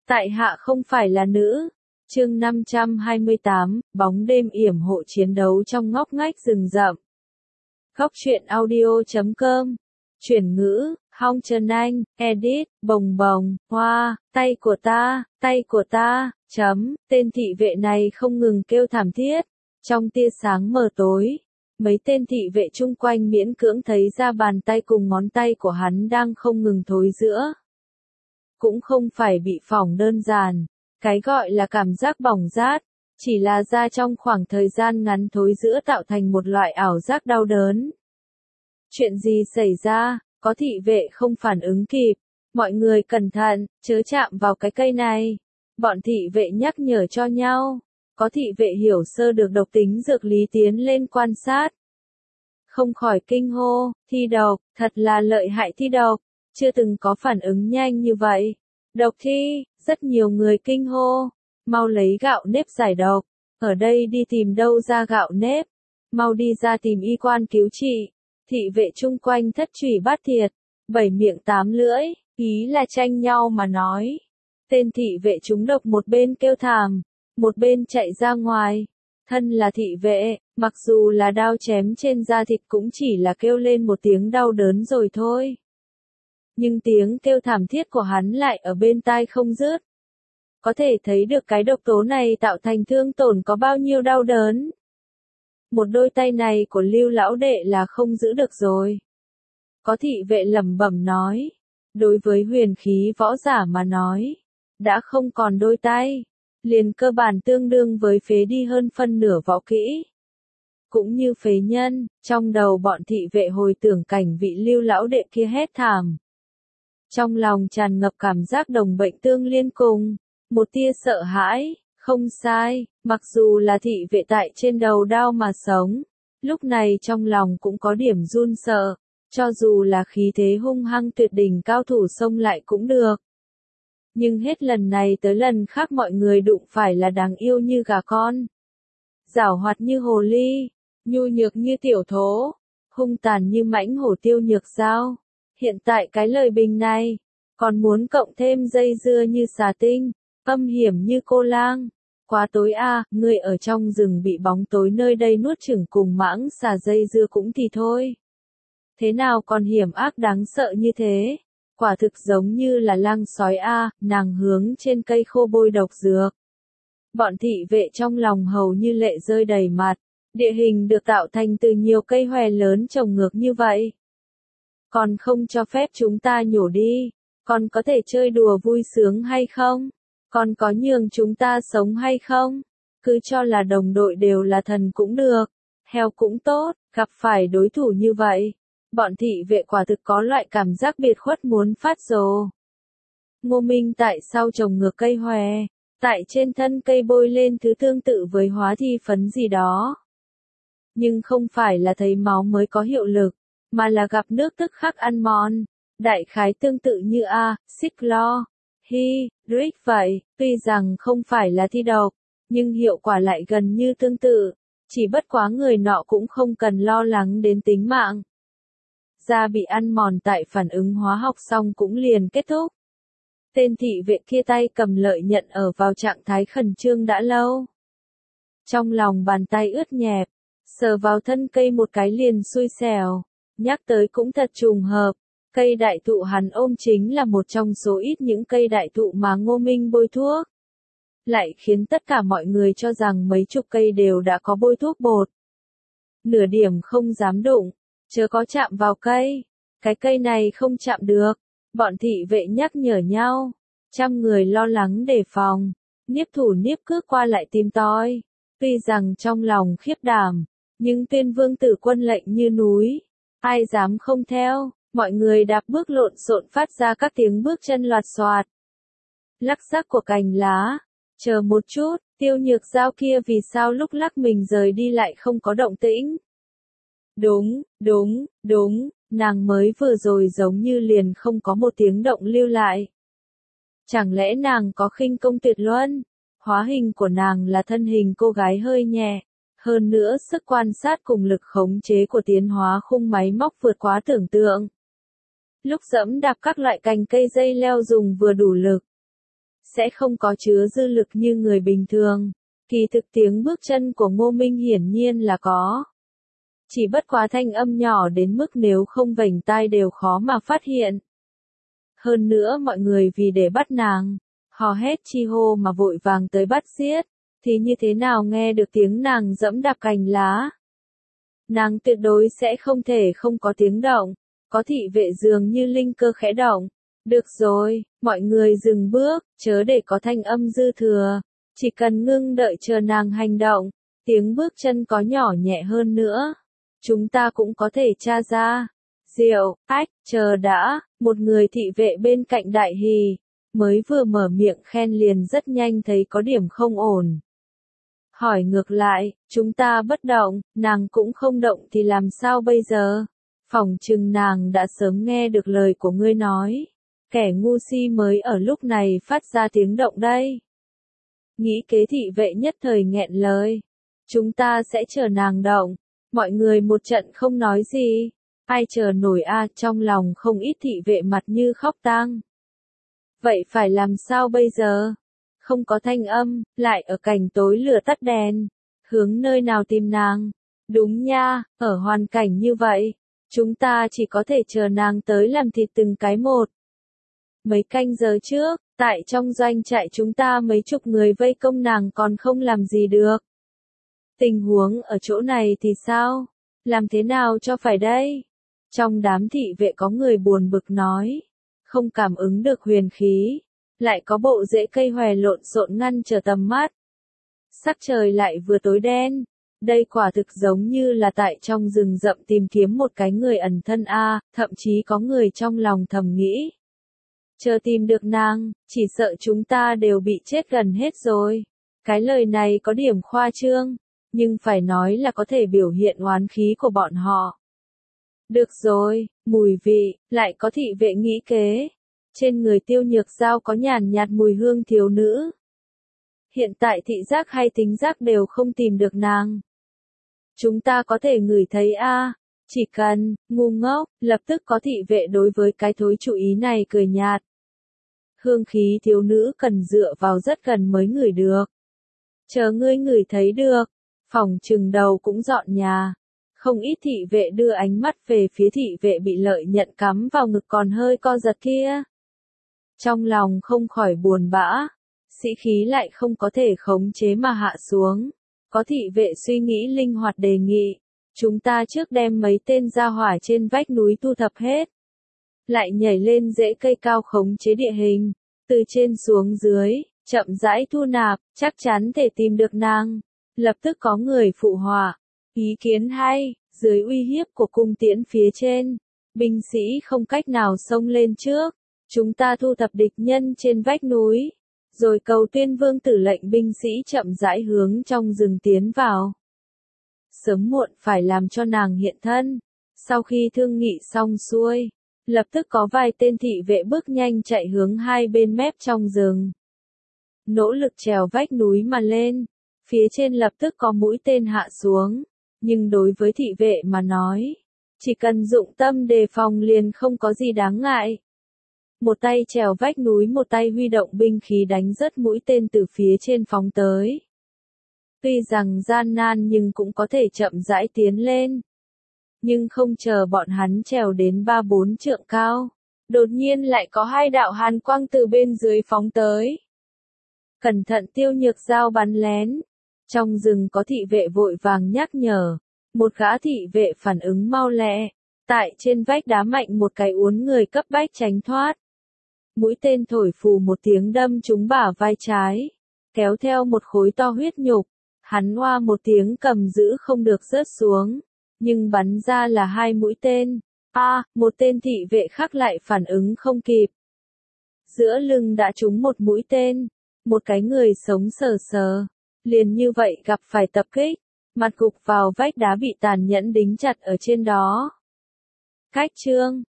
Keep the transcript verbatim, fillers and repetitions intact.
Tại hạ không phải là nữ. Chương năm trăm hai mươi tám, bóng đêm yểm hộ chiến đấu trong ngóc ngách rừng rậm. Góc truyện audio chấm com. Chuyển ngữ, Hong Trần Anh, edit, bồng bồng, hoa, tay của ta, tay của ta, chấm, tên thị vệ này không ngừng kêu thảm thiết. Trong tia sáng mờ tối, mấy tên thị vệ chung quanh miễn cưỡng thấy ra bàn tay cùng ngón tay của hắn đang không ngừng thối rữa. Cũng không phải bị phỏng đơn giản, cái gọi là cảm giác bỏng rát, chỉ là da trong khoảng thời gian ngắn thối rữa tạo thành một loại ảo giác đau đớn. Chuyện gì xảy ra? Có thị vệ không phản ứng kịp. Mọi người cẩn thận, chớ chạm vào cái cây này. Bọn thị vệ nhắc nhở cho nhau. Có thị vệ hiểu sơ được độc tính dược lý tiến lên quan sát. Không khỏi kinh hô, thi độc, thật là lợi hại thi độc. Chưa từng có phản ứng nhanh như vậy. Độc thi, rất nhiều người kinh hô. Mau lấy gạo nếp giải độc. Ở đây đi tìm đâu ra gạo nếp. Mau đi ra tìm y quan cứu trị. Thị vệ chung quanh thất trùy bát thiệt, bảy miệng tám lưỡi, ý là tranh nhau mà nói. Tên thị vệ trúng độc một bên kêu thảm, một bên chạy ra ngoài. Thân là thị vệ, mặc dù là đao chém trên da thịt cũng chỉ là kêu lên một tiếng đau đớn rồi thôi. Nhưng tiếng kêu thảm thiết của hắn lại ở bên tai không dứt. Có thể thấy được cái độc tố này tạo thành thương tổn có bao nhiêu đau đớn. Một đôi tay này của Lưu lão đệ là không giữ được rồi. Có thị vệ lẩm bẩm nói. Đối với huyền khí võ giả mà nói. Đã không còn đôi tay. Liền cơ bản tương đương với phế đi hơn phân nửa võ kỹ. Cũng như phế nhân, trong đầu bọn thị vệ hồi tưởng cảnh vị Lưu lão đệ kia hét thảm. Trong lòng tràn ngập cảm giác đồng bệnh tương liên cùng. Một tia sợ hãi. Không sai, mặc dù là thị vệ tại trên đầu đao mà sống, lúc này trong lòng cũng có điểm run sợ, cho dù là khí thế hung hăng tuyệt đỉnh cao thủ xông lại cũng được. Nhưng hết lần này tới lần khác mọi người đụng phải là đáng yêu như gà con, giảo hoạt như hồ ly, nhu nhược như tiểu thố, hung tàn như mãnh hổ Tiêu Nhược Giao. Hiện tại cái lời bình này, còn muốn cộng thêm dây dưa như xà tinh, âm hiểm như cô lang. Quá tối a, à, người ở trong rừng bị bóng tối nơi đây nuốt chửng cùng mãng xà dây dưa cũng thì thôi. Thế nào còn hiểm ác đáng sợ như thế? Quả thực giống như là lang sói a, à, nàng hướng trên cây khô bôi độc dược. Bọn thị vệ trong lòng hầu như lệ rơi đầy mặt, địa hình được tạo thành từ nhiều cây hoè lớn trồng ngược như vậy. Còn không cho phép chúng ta nhổ đi, còn có thể chơi đùa vui sướng hay không? Còn có nhường chúng ta sống hay không? Cứ cho là đồng đội đều là thần cũng được, heo cũng tốt, gặp phải đối thủ như vậy. Bọn thị vệ quả thực có loại cảm giác biệt khuất muốn phát rồ. Ngô Minh tại sao trồng ngược cây hòe, tại trên thân cây bôi lên thứ tương tự với hóa thi phấn gì đó. Nhưng không phải là thấy máu mới có hiệu lực, mà là gặp nước tức khắc ăn mòn. Đại khái tương tự như A, xích lo. Hi, Rick vậy, tuy rằng không phải là thi độc, nhưng hiệu quả lại gần như tương tự, chỉ bất quá người nọ cũng không cần lo lắng đến tính mạng. Da bị ăn mòn tại phản ứng hóa học xong cũng liền kết thúc. Tên thị vệ kia tay cầm lợi nhận ở vào trạng thái khẩn trương đã lâu. Trong lòng bàn tay ướt nhẹp, sờ vào thân cây một cái liền xui xẻo, nhắc tới cũng thật trùng hợp. Cây đại thụ hắn ôm chính là một trong số ít những cây đại thụ mà Ngô Minh bôi thuốc. Lại khiến tất cả mọi người cho rằng mấy chục cây đều đã có bôi thuốc bột. Nửa điểm không dám đụng, chớ có chạm vào cây. Cái cây này không chạm được. Bọn thị vệ nhắc nhở nhau. Trăm người lo lắng đề phòng. Niếp thủ niếp cước qua lại tìm tòi. Tuy rằng trong lòng khiếp đảm, nhưng Tuyên Vương Tử Quân lệnh như núi. Ai dám không theo. Mọi người đạp bước lộn xộn phát ra các tiếng bước chân loạt xoạt. Lắc rắc của cành lá. Chờ một chút, Tiêu Nhược Giao kia vì sao lúc lắc mình rời đi lại không có động tĩnh? Đúng, đúng, đúng, nàng mới vừa rồi giống như liền không có một tiếng động lưu lại. Chẳng lẽ nàng có khinh công tuyệt luân? Hóa hình của nàng là thân hình cô gái hơi nhẹ. Hơn nữa sức quan sát cùng lực khống chế của tiến hóa khung máy móc vượt quá tưởng tượng. Lúc dẫm đạp các loại cành cây dây leo dùng vừa đủ lực. sẽ không có chứa dư lực như người bình thường. Kỳ thực tiếng bước chân của Ngô Minh hiển nhiên là có. Chỉ bất quá thanh âm nhỏ đến mức nếu không vểnh tai đều khó mà phát hiện. Hơn nữa mọi người vì để bắt nàng, hò hét chi hô mà vội vàng tới bắt giết, thì như thế nào nghe được tiếng nàng dẫm đạp cành lá. Nàng tuyệt đối sẽ không thể không có tiếng động, có thị vệ dường như linh cơ khẽ động. Được rồi, mọi người dừng bước, chớ để có thanh âm dư thừa, chỉ cần ngưng đợi chờ nàng hành động, tiếng bước chân có nhỏ nhẹ hơn nữa. Chúng ta cũng có thể tra ra. Diệu, ách, chờ đã, một người thị vệ bên cạnh đại hì, mới vừa mở miệng khen liền rất nhanh thấy có điểm không ổn. Hỏi ngược lại, chúng ta bất động, nàng cũng không động thì làm sao bây giờ? Phỏng chừng nàng đã sớm nghe được lời của ngươi nói. Kẻ ngu si mới ở lúc này phát ra tiếng động đây. Nghĩ kế thị vệ nhất thời nghẹn lời. Chúng ta sẽ chờ nàng động. Mọi người một trận không nói gì. Ai chờ nổi a, trong lòng không ít thị vệ mặt như khóc tang. Vậy phải làm sao bây giờ? Không có thanh âm, lại ở cảnh tối lửa tắt đèn. Hướng nơi nào tìm nàng? Đúng nha, ở hoàn cảnh như vậy, chúng ta chỉ có thể chờ nàng tới làm thịt từng cái một. Mấy canh giờ trước, tại trong doanh trại chúng ta mấy chục người vây công nàng còn không làm gì được. Tình huống ở chỗ này thì sao? Làm thế nào cho phải đây? Trong đám thị vệ có người buồn bực nói. Không cảm ứng được huyền khí. Lại có bộ rễ cây hòe lộn xộn ngăn trở tầm mắt. Sắc trời lại vừa tối đen. Đây quả thực giống như là tại trong rừng rậm tìm kiếm một cái người ẩn thân a, thậm chí có người trong lòng thầm nghĩ. Chờ tìm được nàng, chỉ sợ chúng ta đều bị chết gần hết rồi. Cái lời này có điểm khoa trương, nhưng phải nói là có thể biểu hiện oán khí của bọn họ. Được rồi, mùi vị, lại có thị vệ nghĩ kế. Trên người Tiêu Nhược Giao có nhàn nhạt mùi hương thiếu nữ. Hiện tại thị giác hay tính giác đều không tìm được nàng. Chúng ta có thể ngửi thấy a, chỉ cần, ngu ngốc, lập tức có thị vệ đối với cái thối chủ ý này cười nhạt. Hương khí thiếu nữ cần dựa vào rất gần mới ngửi được. Chờ ngươi ngửi thấy được, phòng trừng đầu cũng dọn nhà. Không ít thị vệ đưa ánh mắt về phía thị vệ bị lợi nhận cắm vào ngực còn hơi co giật kia. Trong lòng không khỏi buồn bã, sĩ khí lại không có thể khống chế mà hạ xuống. Có thị vệ suy nghĩ linh hoạt đề nghị, chúng ta trước đem mấy tên gia hỏa trên vách núi thu thập hết. Lại nhảy lên rễ cây cao khống chế địa hình, từ trên xuống dưới, chậm rãi thu nạp, chắc chắn thể tìm được nàng. Lập tức có người phụ họa, ý kiến hay, dưới uy hiếp của cung tiễn phía trên, binh sĩ không cách nào xông lên trước, chúng ta thu thập địch nhân trên vách núi, rồi cầu Tuyên Vương tử lệnh binh sĩ chậm rãi hướng trong rừng tiến vào. Sớm muộn phải làm cho nàng hiện thân. Sau khi thương nghị xong xuôi, lập tức có vài tên thị vệ bước nhanh chạy hướng hai bên mép trong rừng. Nỗ lực trèo vách núi mà lên, phía trên lập tức có mũi tên hạ xuống, nhưng đối với thị vệ mà nói, chỉ cần dụng tâm đề phòng liền không có gì đáng ngại. Một tay trèo vách núi một tay huy động binh khí đánh rớt mũi tên từ phía trên phóng tới. Tuy rằng gian nan nhưng cũng có thể chậm rãi tiến lên. Nhưng không chờ bọn hắn trèo đến ba bốn trượng cao, đột nhiên lại có hai đạo hàn quang từ bên dưới phóng tới. Cẩn thận Tiêu Nhược Giao bắn lén. Trong rừng có thị vệ vội vàng nhắc nhở. Một gã thị vệ phản ứng mau lẹ. Tại trên vách đá mạnh một cái uốn người cấp bách tránh thoát. Mũi tên thổi phù một tiếng đâm trúng bả vai trái. Kéo theo một khối to huyết nhục. Hắn oa một tiếng cầm giữ không được rớt xuống. Nhưng bắn ra là hai mũi tên. A, à, một tên thị vệ khác lại phản ứng không kịp. Giữa lưng đã trúng một mũi tên. Một cái người sống sờ sờ. Liền như vậy gặp phải tập kích. Mặt gục vào vách đá bị tàn nhẫn đính chặt ở trên đó. Cách chương